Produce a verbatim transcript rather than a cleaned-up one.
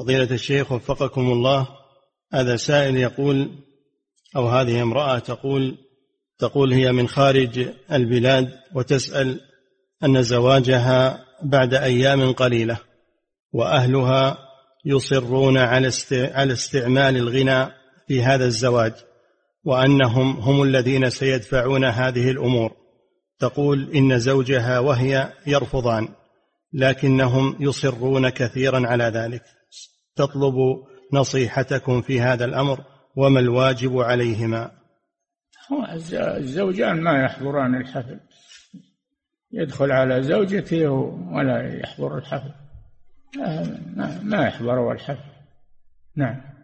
فضيلة الشيخ وفقكم الله، هذا سائل يقول، أو هذه امرأة تقول تقول هي من خارج البلاد وتسأل أن زواجها بعد أيام قليلة، وأهلها يصرون على استعمال الغنى في هذا الزواج، وأنهم هم الذين سيدفعون هذه الأمور. تقول إن زوجها وهي يرفضان، لكنهم يصرون كثيرا على ذلك. تطلب نصيحتكم في هذا الأمر، وما الواجب عليهما؟ الزوجان ما يحضران الحفل، يدخل على زوجته ولا يحضر الحفل، ما يحضر الحفل. نعم.